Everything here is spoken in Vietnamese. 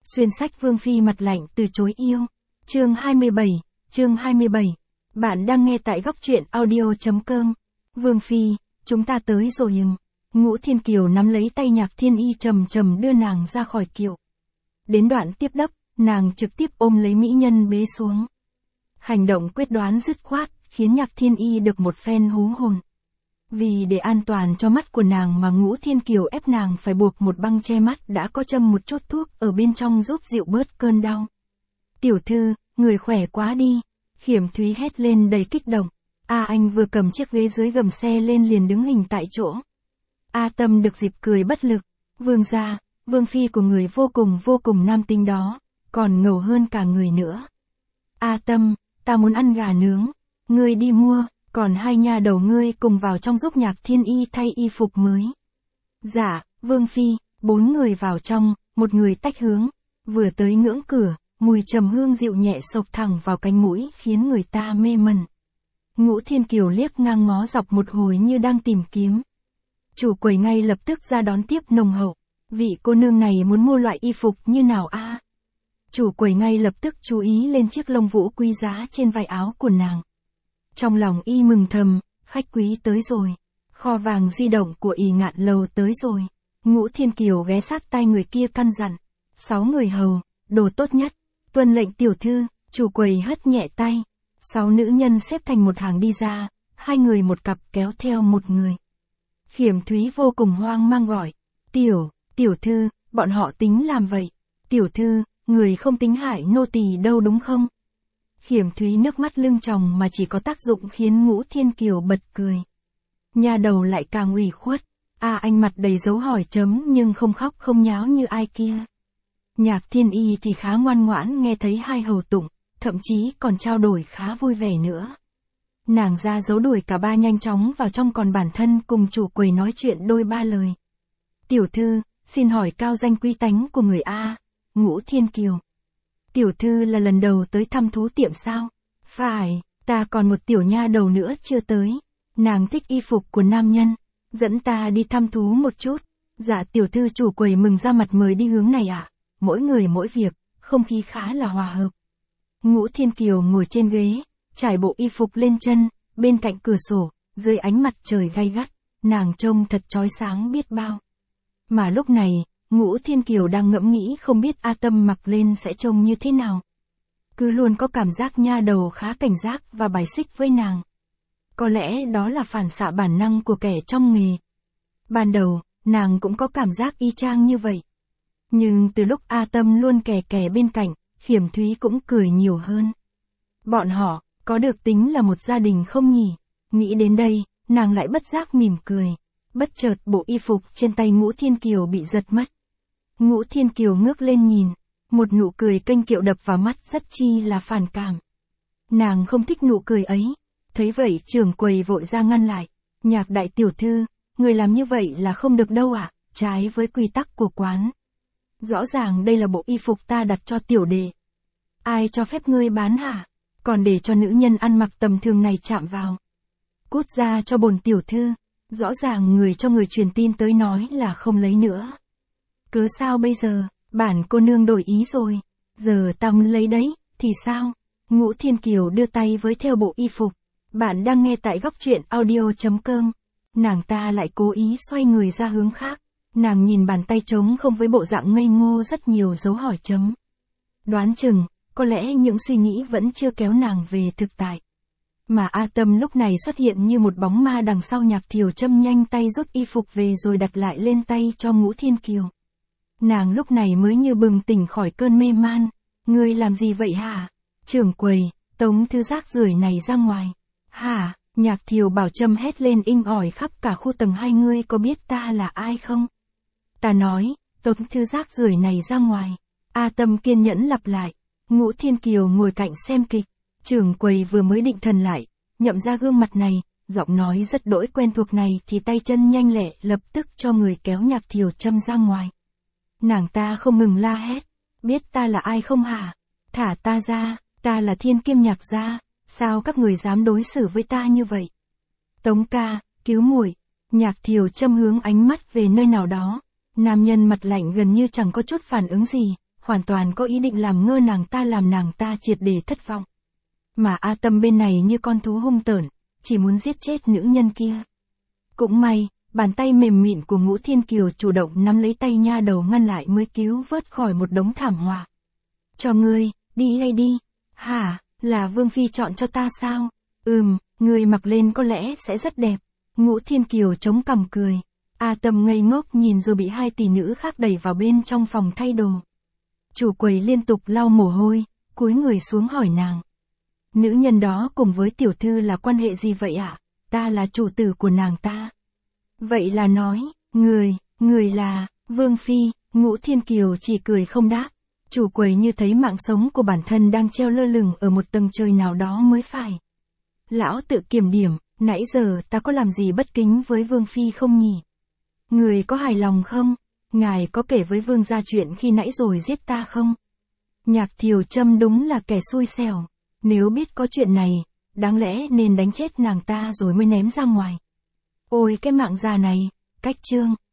Xuyên sách Vương Phi mặt lạnh từ chối yêu. Chương 27. Bạn đang nghe tại góc truyện audio.com. Vương Phi, chúng ta tới rồi. Ngũ Thiên Kiều nắm lấy tay Nhạc Thiên Y chầm chầm đưa nàng ra khỏi kiệu. Đến đoạn tiếp đắp, nàng trực tiếp ôm lấy mỹ nhân bế xuống. Hành động quyết đoán dứt khoát, khiến Nhạc Thiên Y được một phen hú hồn. Vì để an toàn cho mắt của nàng mà Ngũ Thiên Kiều ép nàng phải buộc một băng che mắt đã có châm một chốt thuốc ở bên trong giúp dịu bớt cơn đau. Tiểu thư, người khỏe quá đi. Khiểm Thúy hét lên đầy kích động. Anh vừa cầm chiếc ghế dưới gầm xe lên liền đứng hình tại chỗ. Tâm được dịp cười bất lực. Vương gia, Vương Phi của người vô cùng nam tính đó, còn ngầu hơn cả người nữa. Tâm, ta muốn ăn gà nướng. Ngươi đi mua, còn hai nha đầu ngươi cùng vào trong giúp Nhạc Thiên Y thay y phục mới. Dạ, Vương Phi. 4 người vào trong, một người tách hướng. Vừa tới ngưỡng cửa, mùi trầm hương dịu nhẹ xộc thẳng vào cánh mũi khiến người ta mê mẩn. Ngũ Thiên Kiều liếc ngang ngó dọc một hồi như đang tìm kiếm. Chủ quầy ngay lập tức ra đón tiếp nồng hậu. Vị cô nương này muốn mua loại y phục như nào Chủ quầy ngay lập tức chú ý lên chiếc lông vũ quý giá trên vai áo của nàng. Trong lòng y mừng thầm, khách quý tới rồi. Kho vàng di động của ỷ Ngạn Lầu tới rồi. Ngũ Thiên Kiều ghé sát tai người kia căn dặn. 6 người hầu, đồ tốt nhất. Tuân lệnh tiểu thư. Chủ quầy hất nhẹ tay. 6 nữ nhân xếp thành một hàng đi ra, 2 người một cặp kéo theo một người. Khiểm Thúy vô cùng hoang mang gọi. Tiểu thư, bọn họ tính làm vậy. Tiểu thư, người không tính hại nô tỳ đâu đúng không? Khiểm Thúy nước mắt lưng tròng mà chỉ có tác dụng khiến Ngũ Thiên Kiều bật cười. Nha đầu lại càng ủy khuất. Anh mặt đầy dấu hỏi chấm nhưng không khóc không nháo như ai kia. Nhạc Thiên Y thì khá ngoan ngoãn nghe thấy hai hầu tụng, thậm chí còn trao đổi khá vui vẻ nữa. Nàng ra dấu đuổi cả ba nhanh chóng vào trong còn bản thân cùng chủ quầy nói chuyện đôi ba lời. Tiểu thư, xin hỏi cao danh quý tánh của người Ngũ Thiên Kiều. Tiểu thư là lần đầu tới thăm thú tiệm sao? Phải, ta còn một tiểu nha đầu nữa chưa tới. Nàng thích y phục của nam nhân. Dẫn ta đi thăm thú một chút. Dạ tiểu thư, chủ quầy mừng ra mặt mời đi hướng này Mỗi người mỗi việc, không khí khá là hòa hợp. Ngũ Thiên Kiều ngồi trên ghế, trải bộ y phục lên chân, bên cạnh cửa sổ, dưới ánh mặt trời gay gắt, nàng trông thật chói sáng biết bao. Mà lúc này, Ngũ Thiên Kiều đang ngẫm nghĩ không biết Tâm mặc lên sẽ trông như thế nào. Cứ luôn có cảm giác nha đầu khá cảnh giác và bài xích với nàng. Có lẽ đó là phản xạ bản năng của kẻ trong nghề. Ban đầu, nàng cũng có cảm giác y chang như vậy. Nhưng từ lúc Tâm luôn kè kè bên cạnh, Khiểm Thúy cũng cười nhiều hơn. Bọn họ, có được tính là một gia đình không nhỉ? Nghĩ đến đây, nàng lại bất giác mỉm cười. Bất chợt bộ y phục trên tay Ngũ Thiên Kiều bị giật mất. Ngũ Thiên Kiều ngước lên nhìn, một nụ cười kênh kiệu đập vào mắt rất chi là phản cảm. Nàng không thích nụ cười ấy. Thấy vậy trưởng quầy vội ra ngăn lại. Nhạc đại tiểu thư, người làm như vậy là không được đâu trái với quy tắc của quán. Rõ ràng đây là bộ y phục ta đặt cho tiểu đệ. Ai cho phép ngươi bán Còn để cho nữ nhân ăn mặc tầm thường này chạm vào. Cút ra cho bổn tiểu thư. Rõ ràng người cho người truyền tin tới nói là không lấy nữa. Cớ sao bây giờ, bản cô nương đổi ý rồi. Giờ ta muốn lấy đấy, thì sao? Ngũ Thiên Kiều đưa tay với theo bộ y phục. Bạn đang nghe tại góc truyện audio.com. Nàng ta lại cố ý xoay người ra hướng khác. Nàng nhìn bàn tay trống không với bộ dạng ngây ngô rất nhiều dấu hỏi chấm. Đoán chừng, có lẽ những suy nghĩ vẫn chưa kéo nàng về thực tại. Mà Tâm lúc này xuất hiện như một bóng ma đằng sau Nhạc Thiều Trâm nhanh tay rút y phục về rồi đặt lại lên tay cho Ngũ Thiên Kiều. Nàng lúc này mới như bừng tỉnh khỏi cơn mê man. Ngươi làm gì vậy Trưởng quầy, tống thứ rác rưởi này ra ngoài. Nhạc Thiều Bảo Trâm hét lên inh ỏi khắp cả khu tầng 2, ngươi có biết ta là ai không? Ta nói, tống thứ rác rưởi này ra ngoài. Tâm kiên nhẫn lặp lại. Ngũ Thiên Kiều ngồi cạnh xem kịch. Trưởng quầy vừa mới định thần lại, nhậm ra gương mặt này, giọng nói rất đỗi quen thuộc này thì tay chân nhanh lẹ lập tức cho người kéo Nhạc Thiều Trâm ra ngoài. Nàng ta không ngừng la hét. Biết ta là ai không Thả ta ra, ta là Thiên Kiêm Nhạc gia. Sao các người dám đối xử với ta như vậy? Tống ca, cứu muội. Nhạc Thiều Trâm hướng ánh mắt về nơi nào đó. Nam nhân mặt lạnh gần như chẳng có chút phản ứng gì, hoàn toàn có ý định làm ngơ nàng ta, làm nàng ta triệt để thất vọng. Mà A Tâm bên này như con thú hung tợn, chỉ muốn giết chết nữ nhân kia. Cũng may, bàn tay mềm mịn của Ngũ Thiên Kiều chủ động nắm lấy tay nha đầu ngăn lại mới cứu vớt khỏi một đống thảm họa. Cho ngươi, đi hay đi. Hả, là Vương Phi chọn cho ta sao? Ngươi mặc lên có lẽ sẽ rất đẹp. Ngũ Thiên Kiều chống cằm cười. A Tâm ngây ngốc nhìn rồi bị hai tỷ nữ khác đẩy vào bên trong phòng thay đồ. Chủ quầy liên tục lau mồ hôi, cúi người xuống hỏi nàng. Nữ nhân đó cùng với tiểu thư là quan hệ gì vậy ạ? Ta là chủ tử của nàng ta. Vậy là nói, người là, Vương Phi. Ngũ Thiên Kiều chỉ cười không đáp. Chủ quầy như thấy mạng sống của bản thân đang treo lơ lửng ở một tầng trời nào đó mới phải. Lão tự kiểm điểm, nãy giờ ta có làm gì bất kính với Vương Phi không nhỉ? Người có hài lòng không? Ngài có kể với Vương gia chuyện khi nãy rồi giết ta không? Nhạc Thiều Trâm đúng là kẻ xui xẻo. Nếu biết có chuyện này, đáng lẽ nên đánh chết nàng ta rồi mới ném ra ngoài. Ôi cái mạng già này, cách chương.